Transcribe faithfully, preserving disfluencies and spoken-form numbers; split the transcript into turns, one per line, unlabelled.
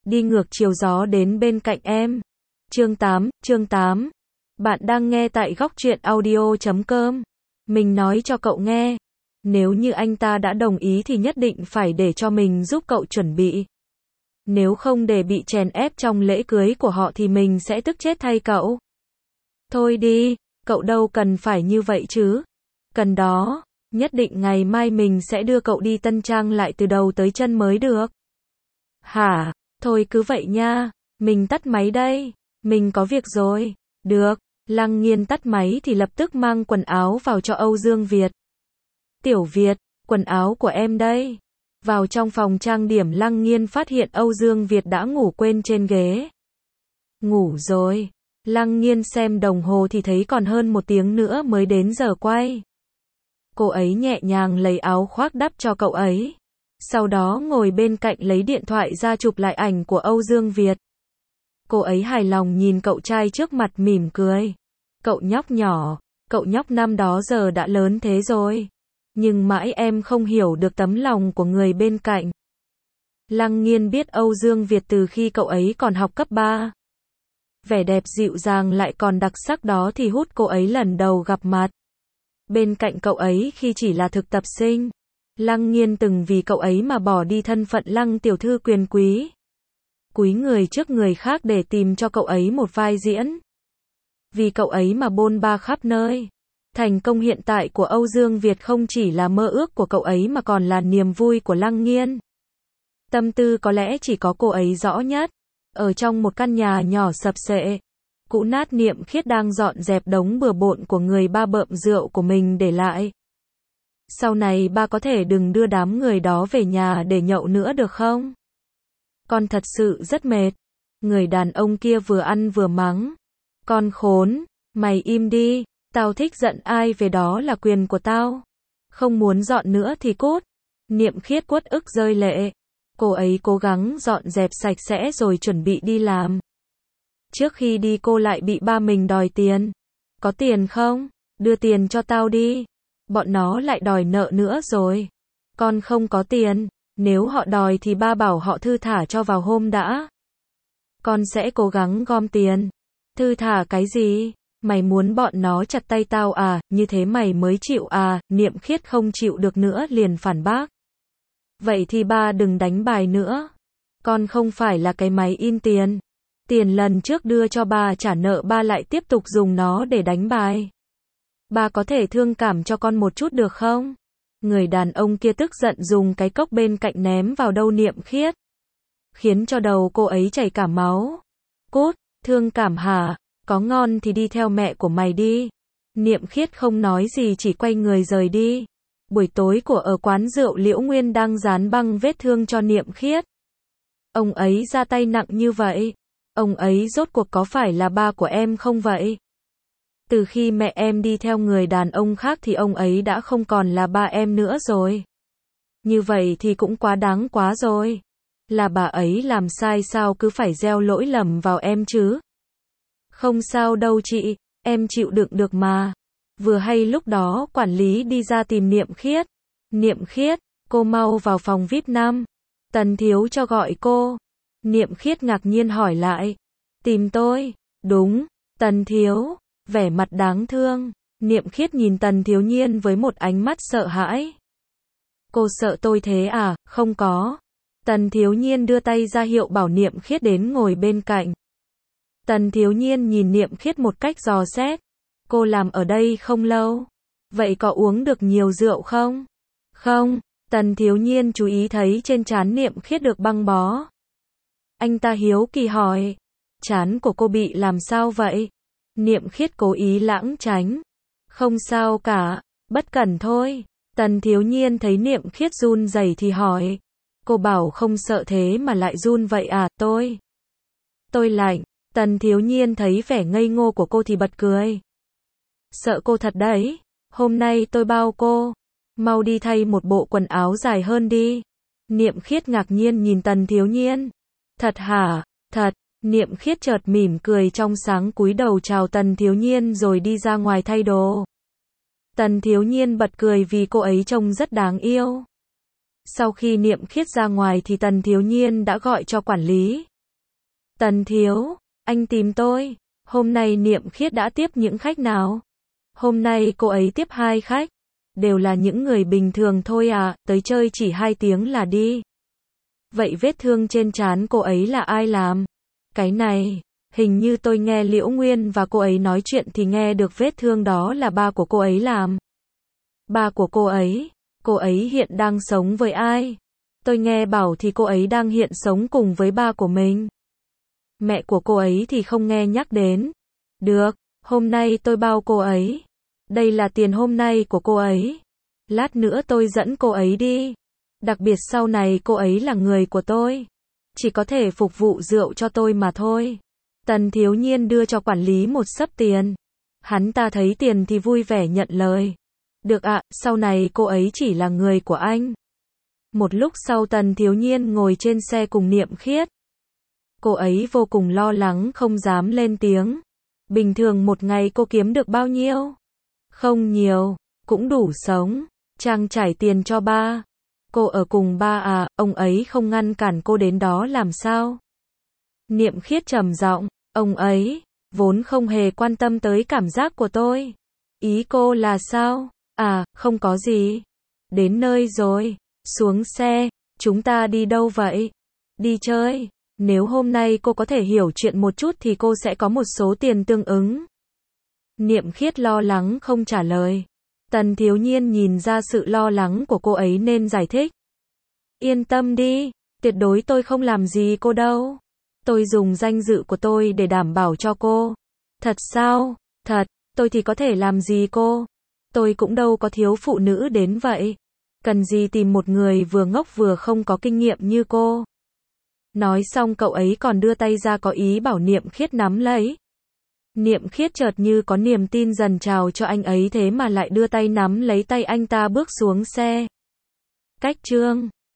đi ngược chiều gió đến bên cạnh em. Chương tám, chương tám. Bạn đang nghe tại góc truyện audio chấm com. Mình nói cho cậu nghe, nếu như anh ta đã đồng ý thì nhất định phải để cho mình giúp cậu chuẩn bị. Nếu không để bị chèn ép trong lễ cưới của họ thì mình sẽ tức chết thay cậu. Thôi đi, cậu đâu cần phải như vậy chứ. Cần đó, nhất định ngày mai mình sẽ đưa cậu đi tân trang lại từ đầu tới chân mới được. Hả, thôi cứ vậy nha, mình tắt máy đây, mình có việc rồi. Được, Lăng Nghiên tắt máy thì lập tức mang quần áo vào cho Âu Dương Việt. Tiểu Việt, quần áo của em đây. Vào trong phòng trang điểm Lăng Nghiên phát hiện Âu Dương Việt đã ngủ quên trên ghế. Ngủ rồi. Lăng Nghiên xem đồng hồ thì thấy còn hơn một tiếng nữa mới đến giờ quay. Cô ấy nhẹ nhàng lấy áo khoác đắp cho cậu ấy. Sau đó ngồi bên cạnh lấy điện thoại ra chụp lại ảnh của Âu Dương Việt. Cô ấy hài lòng nhìn cậu trai trước mặt mỉm cười. Cậu nhóc nhỏ, cậu nhóc năm đó giờ đã lớn thế rồi. Nhưng mãi em không hiểu được tấm lòng của người bên cạnh. Lăng Nghiên biết Âu Dương Việt từ khi cậu ấy còn học cấp ba. Vẻ đẹp dịu dàng lại còn đặc sắc đó thì hút cô ấy lần đầu gặp mặt. Bên cạnh cậu ấy khi chỉ là thực tập sinh, Lăng Nghiên từng vì cậu ấy mà bỏ đi thân phận Lăng tiểu thư quyền quý. Cúi người trước người khác để tìm cho cậu ấy một vai diễn. Vì cậu ấy mà bôn ba khắp nơi. Thành công hiện tại của Âu Dương Việt không chỉ là mơ ước của cậu ấy mà còn là niềm vui của Lăng Nghiên. Tâm tư có lẽ chỉ có cô ấy rõ nhất. Ở trong một căn nhà nhỏ sập xệ, cũ nát, Niệm Khiết đang dọn dẹp đống bừa bộn của người ba bợm rượu của mình để lại. Sau này ba có thể đừng đưa đám người đó về nhà để nhậu nữa được không? Con thật sự rất mệt. Người đàn ông kia vừa ăn vừa mắng. Con khốn, mày im đi, tao thích giận ai về đó là quyền của tao. Không muốn dọn nữa thì cút. Niệm Khiết uất ức rơi lệ. Cô ấy cố gắng dọn dẹp sạch sẽ rồi chuẩn bị đi làm. Trước khi đi cô lại bị ba mình đòi tiền. Có tiền không? Đưa tiền cho tao đi. Bọn nó lại đòi nợ nữa rồi. Con không có tiền. Nếu họ đòi thì ba bảo họ thư thả cho vào hôm đã. Con sẽ cố gắng gom tiền. Thư thả cái gì? Mày muốn bọn nó chặt tay tao à? Như thế mày mới chịu à? Niệm Khiết không chịu được nữa liền phản bác. Vậy thì ba đừng đánh bài nữa. Con không phải là cái máy in tiền. Tiền lần trước đưa cho ba trả nợ ba lại tiếp tục dùng nó để đánh bài. Ba có thể thương cảm cho con một chút được không? Người đàn ông kia tức giận dùng cái cốc bên cạnh ném vào đầu Niệm Khiết. Khiến cho đầu cô ấy chảy cả máu. Cút, thương cảm hả? Có ngon thì đi theo mẹ của mày đi. Niệm Khiết không nói gì chỉ quay người rời đi. Buổi tối của ở quán rượu Liễu Nguyên đang dán băng vết thương cho Niệm Khiết. Ông ấy ra tay nặng như vậy. Ông ấy rốt cuộc có phải là ba của em không vậy? Từ khi mẹ em đi theo người đàn ông khác thì ông ấy đã không còn là ba em nữa rồi. Như vậy thì cũng quá đáng quá rồi. Là bà ấy làm sai sao cứ phải gieo lỗi lầm vào em chứ? Không sao đâu chị, em chịu đựng được mà. Vừa hay lúc đó quản lý đi ra tìm Niệm Khiết. Niệm Khiết, cô mau vào phòng vi ai pi năm. Tần Thiếu cho gọi cô. Niệm Khiết ngạc nhiên hỏi lại. Tìm tôi? Đúng, Tần Thiếu. Vẻ mặt đáng thương. Niệm Khiết nhìn Tần Thiếu Nhiên với một ánh mắt sợ hãi. Cô sợ tôi thế à? Không có. Tần Thiếu Nhiên đưa tay ra hiệu bảo Niệm Khiết đến ngồi bên cạnh. Tần Thiếu Nhiên nhìn Niệm Khiết một cách dò xét. Cô làm ở đây không lâu. Vậy có uống được nhiều rượu không? Không. Tần Thiếu Nhiên chú ý thấy trên trán Niệm Khiết được băng bó. Anh ta hiếu kỳ hỏi. Trán của cô bị làm sao vậy? Niệm Khiết cố ý lãng tránh. Không sao cả, bất cẩn thôi. Tần Thiếu Nhiên thấy Niệm Khiết run rẩy thì hỏi. Cô bảo không sợ thế mà lại run vậy à? Tôi. Tôi lạnh. Tần Thiếu Nhiên thấy vẻ ngây ngô của cô thì bật cười. Sợ cô thật đấy. Hôm nay tôi bao cô. Mau đi thay một bộ quần áo dài hơn đi. Niệm Khiết ngạc nhiên nhìn Tần Thiếu Nhiên. Thật hả? Thật. Niệm Khiết chợt mỉm cười trong sáng cúi đầu chào Tần Thiếu Nhiên rồi đi ra ngoài thay đồ. Tần Thiếu Nhiên bật cười vì cô ấy trông rất đáng yêu. Sau khi Niệm Khiết ra ngoài thì Tần Thiếu Nhiên đã gọi cho quản lý. Tần Thiếu, anh tìm tôi. Hôm nay Niệm Khiết đã tiếp những khách nào? Hôm nay cô ấy tiếp hai khách. Đều là những người bình thường thôi à, tới chơi chỉ hai tiếng là đi. Vậy vết thương trên trán cô ấy là ai làm? Cái này, hình như tôi nghe Liễu Nguyên và cô ấy nói chuyện thì nghe được vết thương đó là ba của cô ấy làm. Ba của cô ấy? Cô ấy hiện đang sống với ai? Tôi nghe bảo thì cô ấy đang hiện sống cùng với ba của mình. Mẹ của cô ấy thì không nghe nhắc đến. Được, hôm nay tôi bao cô ấy. Đây là tiền hôm nay của cô ấy. Lát nữa tôi dẫn cô ấy đi. Đặc biệt sau này cô ấy là người của tôi. Chỉ có thể phục vụ rượu cho tôi mà thôi. Tần Thiếu Nhiên đưa cho quản lý một xấp tiền. Hắn ta thấy tiền thì vui vẻ nhận lời. Được ạ, sau này cô ấy chỉ là người của anh. Một lúc sau Tần Thiếu Nhiên ngồi trên xe cùng Niệm Khiết. Cô ấy vô cùng lo lắng không dám lên tiếng. Bình thường một ngày cô kiếm được bao nhiêu? Không nhiều, cũng đủ sống. Trang trải tiền cho ba. Cô ở cùng ba à, ông ấy không ngăn cản cô đến đó làm sao? Niệm Khiết trầm giọng, ông ấy vốn không hề quan tâm tới cảm giác của tôi. Ý cô là sao? À, không có gì. Đến nơi rồi, xuống xe, chúng ta đi đâu vậy? Đi chơi. Nếu hôm nay cô có thể hiểu chuyện một chút thì cô sẽ có một số tiền tương ứng. Niệm Khiết lo lắng không trả lời. Tần Thiếu Nhiên nhìn ra sự lo lắng của cô ấy nên giải thích. Yên tâm đi, tuyệt đối tôi không làm gì cô đâu. Tôi dùng danh dự của tôi để đảm bảo cho cô. Thật sao? Thật, tôi thì có thể làm gì cô? Tôi cũng đâu có thiếu phụ nữ đến vậy. Cần gì tìm một người vừa ngốc vừa không có kinh nghiệm như cô. Nói xong cậu ấy còn đưa tay ra có ý bảo Niệm Khiết nắm lấy. Niệm Khiết chợt như có niềm tin dần trào cho anh ấy thế mà lại đưa tay nắm lấy tay anh ta bước xuống xe. Cách chương